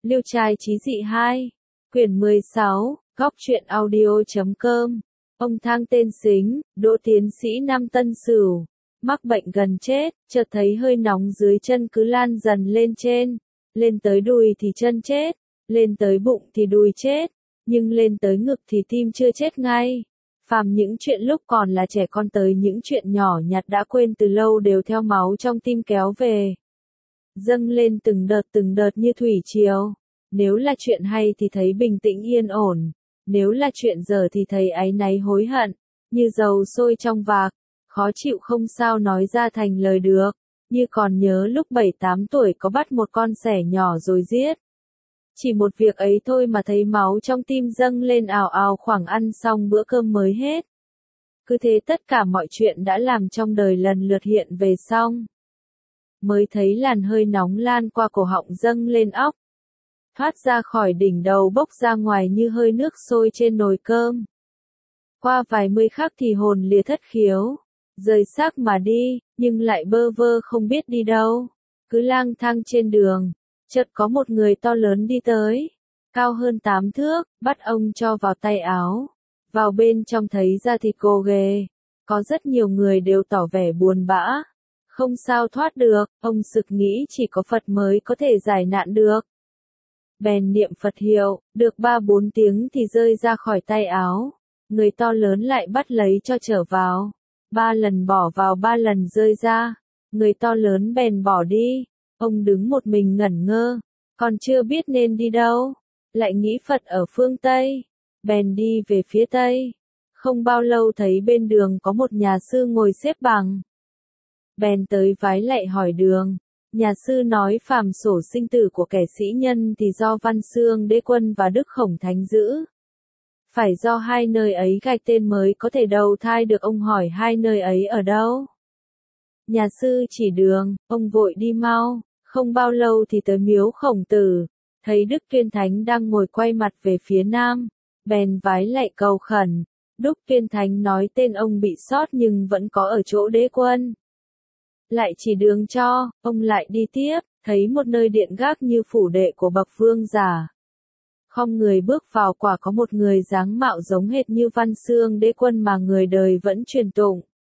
Liêu trai chí dị 2, quyển 16, góc truyện audio.com. Ông thang tên Sính, đỗ tiến sĩ năm Tân Sửu, mắc bệnh gần chết, chợt thấy hơi nóng dưới chân cứ lan dần lên trên, lên tới đùi thì chân chết, lên tới bụng thì đùi chết, nhưng lên tới ngực thì tim chưa chết ngay. Phàm những chuyện lúc còn là trẻ con tới những chuyện nhỏ nhặt đã quên từ lâu đều theo máu trong tim kéo về, dâng lên từng đợt như thủy triều. Nếu là chuyện hay thì thấy bình tĩnh yên ổn, nếu là chuyện dở thì thấy áy náy hối hận, như dầu sôi trong vạc, khó chịu không sao nói ra thành lời được. Như còn nhớ lúc 7-8 tuổi có bắt một con sẻ nhỏ rồi giết. Chỉ một việc ấy thôi mà thấy máu trong tim dâng lên ào ào khoảng ăn xong bữa cơm mới hết. Cứ thế tất cả mọi chuyện đã làm trong đời lần lượt hiện về xong. Mới thấy làn hơi nóng lan qua cổ họng dâng lên óc, thoát ra khỏi đỉnh đầu bốc ra ngoài như hơi nước sôi trên nồi cơm. Qua vài mươi khắc thì hồn lìa thất khiếu, rời xác mà đi, nhưng lại bơ vơ không biết đi đâu. Cứ lang thang trên đường, chợt có một người to lớn đi tới, cao hơn 8 thước, bắt ông cho vào tay áo. Vào bên trong thấy ra thịt gồ ghề, có rất nhiều người đều tỏ vẻ buồn bã. Không sao thoát được, ông sực nghĩ chỉ có Phật mới có thể giải nạn được. Bèn niệm Phật hiệu, được 3-4 tiếng thì rơi ra khỏi tay áo. Người to lớn lại bắt lấy cho trở vào. 3 lần bỏ vào 3 lần rơi ra. Người to lớn bèn bỏ đi. Ông đứng một mình ngẩn ngơ, còn chưa biết nên đi đâu. Lại nghĩ Phật ở phương Tây. Bèn đi về phía Tây. Không bao lâu thấy bên đường có một nhà sư ngồi xếp bằng. Bèn tới vái lạy hỏi đường. Nhà sư nói phàm sổ sinh tử của kẻ sĩ nhân thì do Văn Xương Đế Quân và Đức Khổng Thánh giữ. Phải do hai nơi ấy gạch tên mới có thể đầu thai được. Ông hỏi hai nơi ấy ở đâu. Nhà sư chỉ đường, ông vội đi mau. Không bao lâu thì tới miếu Khổng Tử, thấy Đức Tuyên Thánh đang ngồi quay mặt về phía nam. Bèn vái lạy cầu khẩn. Đức Tuyên Thánh nói tên ông bị sót nhưng vẫn có ở chỗ Đế Quân. Lại chỉ đường cho, ông lại đi tiếp, thấy một nơi điện gác như phủ đệ của bậc vương giả. Không người bước vào, quả có một người dáng mạo giống hệt như Văn Xương Đế Quân mà người đời vẫn truyền tụng.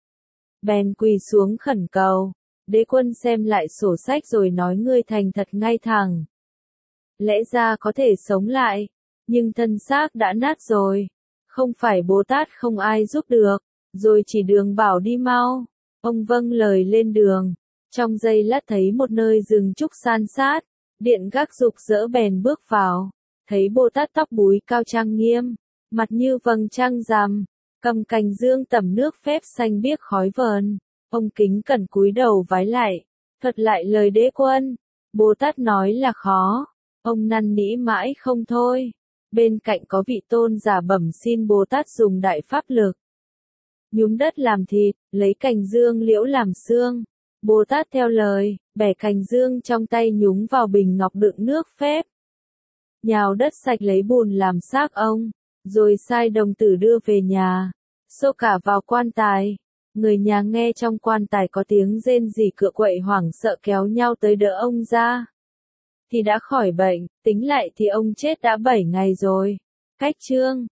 Bèn quỳ xuống khẩn cầu. Đế Quân xem lại sổ sách rồi nói ngươi thành thật ngay thẳng. Lẽ ra có thể sống lại, nhưng thân xác đã nát rồi. Không phải Bồ Tát không ai giúp được, rồi chỉ đường bảo đi mau. Ông vâng lời lên đường, trong giây lát thấy một nơi rừng trúc san sát, điện gác rục rỡ bèn bước vào, thấy Bồ Tát tóc búi cao trang nghiêm, mặt như vầng trăng rằm, cầm cành dương tẩm nước phép xanh biếc khói vờn. Ông kính cẩn cúi đầu vái lại, thuật lại lời Đế Quân. Bồ Tát nói là khó, ông năn nỉ mãi không thôi. Bên cạnh có vị tôn giả bẩm xin Bồ Tát dùng đại pháp lực. Nhúm đất làm thịt, lấy cành dương liễu làm xương. Bồ Tát theo lời, bẻ cành dương trong tay nhúng vào bình ngọc đựng nước phép. Nhào đất sạch lấy bùn làm xác ông, rồi sai đồng tử đưa về nhà, xô cả vào quan tài. Người nhà nghe trong quan tài có tiếng rên rỉ cựa quậy hoảng sợ kéo nhau tới đỡ ông ra. Thì đã khỏi bệnh, tính lại thì ông chết đã 7 ngày rồi. Cách chương